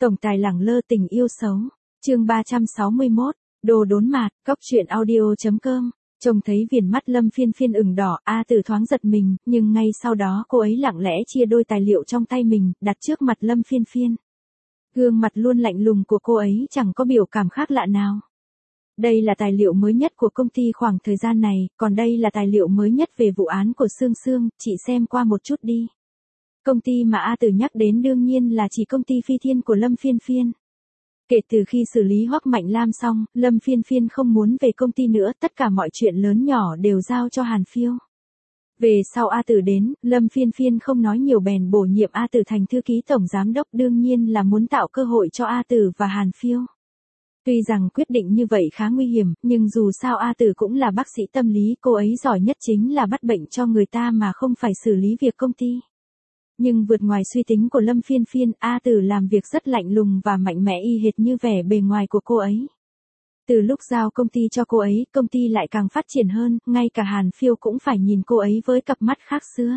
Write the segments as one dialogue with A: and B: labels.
A: Tổng tài lẳng lơ tình yêu xấu. Chương 361, đồ đốn mạt, cóc truyện audio.com. Trông thấy viền mắt Lâm Phiên Phiên ửng đỏ, A Tử thoáng giật mình, nhưng ngay sau đó cô ấy lặng lẽ chia đôi tài liệu trong tay mình, đặt trước mặt Lâm Phiên Phiên. Gương mặt luôn lạnh lùng của cô ấy chẳng có biểu cảm khác lạ nào. Đây là tài liệu mới nhất của công ty khoảng thời gian này, còn đây là tài liệu mới nhất về vụ án của Sương Sương, chị xem qua một chút đi. Công ty mà A Tử nhắc đến đương nhiên là chỉ công ty Phi Thiên của Lâm Phiên Phiên. Kể từ khi xử lý Hoắc Mạnh Lam xong, Lâm Phiên Phiên không muốn về công ty nữa, tất cả mọi chuyện lớn nhỏ đều giao cho Hàn Phiêu. Về sau A Tử đến, Lâm Phiên Phiên không nói nhiều bèn bổ nhiệm A Tử thành thư ký tổng giám đốc, đương nhiên là muốn tạo cơ hội cho A Tử và Hàn Phiêu. Tuy rằng quyết định như vậy khá nguy hiểm, nhưng dù sao A Tử cũng là bác sĩ tâm lý, cô ấy giỏi nhất chính là bắt bệnh cho người ta mà không phải xử lý việc công ty. Nhưng vượt ngoài suy tính của Lâm Phiên Phiên, A Tử làm việc rất lạnh lùng và mạnh mẽ y hệt như vẻ bề ngoài của cô ấy. Từ lúc giao công ty cho cô ấy, công ty lại càng phát triển hơn, ngay cả Hàn Phiêu cũng phải nhìn cô ấy với cặp mắt khác xưa.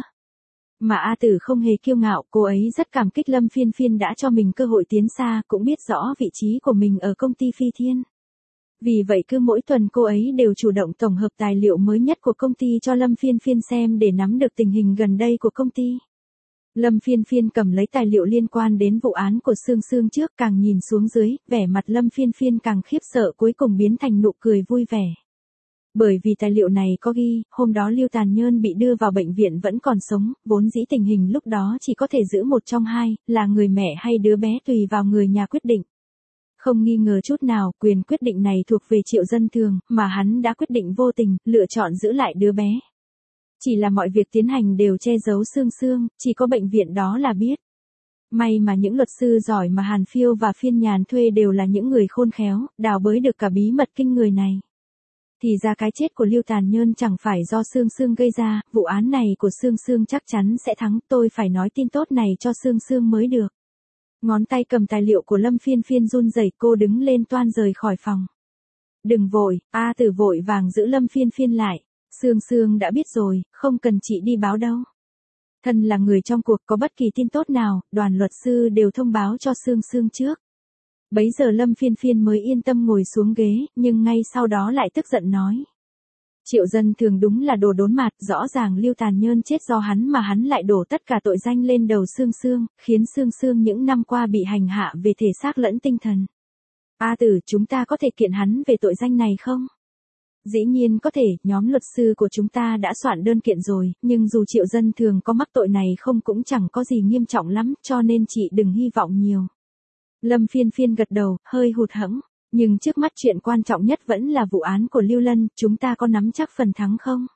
A: Mà A Tử không hề kiêu ngạo, cô ấy rất cảm kích Lâm Phiên Phiên đã cho mình cơ hội tiến xa, cũng biết rõ vị trí của mình ở công ty Phi Thiên. Vì vậy cứ mỗi tuần cô ấy đều chủ động tổng hợp tài liệu mới nhất của công ty cho Lâm Phiên Phiên xem để nắm được tình hình gần đây của công ty. Lâm Phiên Phiên cầm lấy tài liệu liên quan đến vụ án của Sương Sương trước, càng nhìn xuống dưới, vẻ mặt Lâm Phiên Phiên càng khiếp sợ, cuối cùng biến thành nụ cười vui vẻ. Bởi vì tài liệu này có ghi, hôm đó Lưu Tàn Nhơn bị đưa vào bệnh viện vẫn còn sống, vốn dĩ tình hình lúc đó chỉ có thể giữ một trong hai, là người mẹ hay đứa bé tùy vào người nhà quyết định. Không nghi ngờ chút nào, quyền quyết định này thuộc về Triệu Dân Thường, mà hắn đã quyết định vô tình, lựa chọn giữ lại đứa bé. Chỉ là mọi việc tiến hành đều che giấu Sương Sương, chỉ có bệnh viện đó là biết. May mà những luật sư giỏi mà Hàn Phiêu và Phiên Nhàn thuê đều là những người khôn khéo, đào bới được cả bí mật kinh người này. Thì ra cái chết của Lưu Tàn Nhơn chẳng phải do Sương Sương gây ra, vụ án này của Sương Sương chắc chắn sẽ thắng, tôi phải nói tin tốt này cho Sương Sương mới được. Ngón tay cầm tài liệu của Lâm Phiên Phiên run rẩy, cô đứng lên toan rời khỏi phòng. Đừng vội, A Tử vội vàng giữ Lâm Phiên Phiên lại. Sương Sương đã biết rồi, không cần chị đi báo đâu. Thân là người trong cuộc, có bất kỳ tin tốt nào, đoàn luật sư đều thông báo cho Sương Sương trước. Bấy giờ Lâm Phiên Phiên mới yên tâm ngồi xuống ghế, nhưng ngay sau đó lại tức giận nói. Triệu Dân Thường đúng là đồ đốn mạt, rõ ràng Lưu Tàn Nhơn chết do hắn mà hắn lại đổ tất cả tội danh lên đầu Sương Sương, khiến Sương Sương những năm qua bị hành hạ về thể xác lẫn tinh thần. A Tử, chúng ta có thể kiện hắn về tội danh này không? Dĩ nhiên có thể, nhóm luật sư của chúng ta đã soạn đơn kiện rồi, nhưng dù Triệu Dân Thường có mắc tội này không cũng chẳng có gì nghiêm trọng lắm, cho nên chị đừng hy vọng nhiều. Lâm Phiên Phiên gật đầu, hơi hụt hẫng, nhưng trước mắt chuyện quan trọng nhất vẫn là vụ án của Lưu Lân, chúng ta có nắm chắc phần thắng không?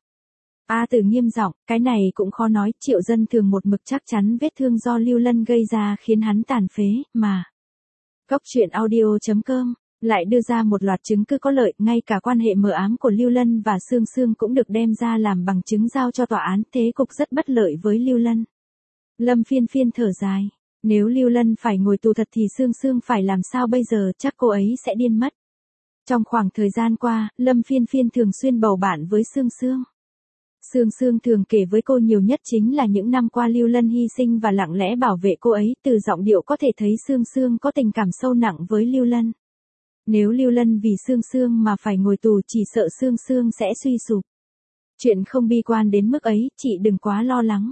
A: A Tử nghiêm giọng, cái này cũng khó nói, Triệu Dân Thường một mực chắc chắn vết thương do Lưu Lân gây ra khiến hắn tàn phế, mà. Cóc truyện audio.com lại đưa ra một loạt chứng cứ có lợi, ngay cả quan hệ mờ ám của Lưu Lân và Sương Sương cũng được đem ra làm bằng chứng giao cho tòa án, thế cục rất bất lợi với Lưu Lân. Lâm Phiên Phiên thở dài, nếu Lưu Lân phải ngồi tù thật thì Sương Sương phải làm sao bây giờ, chắc cô ấy sẽ điên mất. Trong khoảng thời gian qua, Lâm Phiên Phiên thường xuyên bầu bạn với Sương Sương. Sương Sương thường kể với cô nhiều nhất chính là những năm qua Lưu Lân hy sinh và lặng lẽ bảo vệ cô ấy, từ giọng điệu có thể thấy Sương Sương có tình cảm sâu nặng với Lưu Lân. Nếu Lưu Lân vì Sương Sương mà phải ngồi tù chỉ sợ Sương Sương sẽ suy sụp. Chuyện không bi quan đến mức ấy, chị đừng quá lo lắng.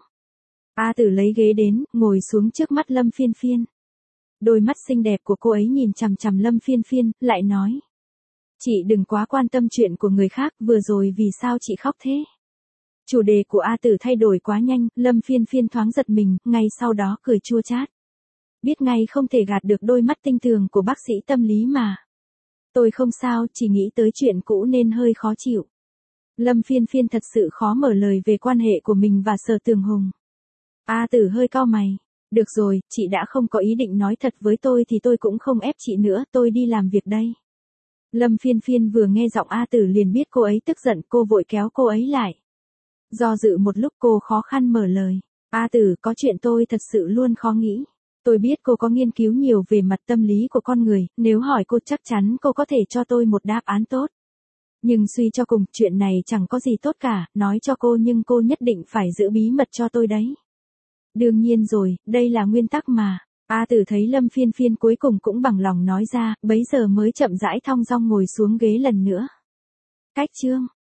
A: A Tử lấy ghế đến, ngồi xuống trước mắt Lâm Phiên Phiên. Đôi mắt xinh đẹp của cô ấy nhìn chằm chằm Lâm Phiên Phiên, lại nói. Chị đừng quá quan tâm chuyện của người khác, vừa rồi vì sao chị khóc thế? Chủ đề của A Tử thay đổi quá nhanh, Lâm Phiên Phiên thoáng giật mình, ngay sau đó cười chua chát. Biết ngay không thể gạt được đôi mắt tinh tường của bác sĩ tâm lý mà. Tôi không sao, chỉ nghĩ tới chuyện cũ nên hơi khó chịu. Lâm Phiên Phiên thật sự khó mở lời về quan hệ của mình và Sở Tường Hùng. A Tử hơi cau mày. Được rồi, chị đã không có ý định nói thật với tôi thì tôi cũng không ép chị nữa, tôi đi làm việc đây. Lâm Phiên Phiên vừa nghe giọng A Tử liền biết cô ấy tức giận, cô vội kéo cô ấy lại. Do dự một lúc cô khó khăn mở lời. A Tử, có chuyện tôi thật sự luôn khó nghĩ. Tôi biết cô có nghiên cứu nhiều về mặt tâm lý của con người, nếu hỏi cô chắc chắn cô có thể cho tôi một đáp án tốt. Nhưng suy cho cùng, chuyện này chẳng có gì tốt cả, nói cho cô nhưng cô nhất định phải giữ bí mật cho tôi đấy. Đương nhiên rồi, đây là nguyên tắc mà. A Tử thấy Lâm Phiên Phiên cuối cùng cũng bằng lòng nói ra, bấy giờ mới chậm rãi thong dong ngồi xuống ghế lần nữa. Cách chương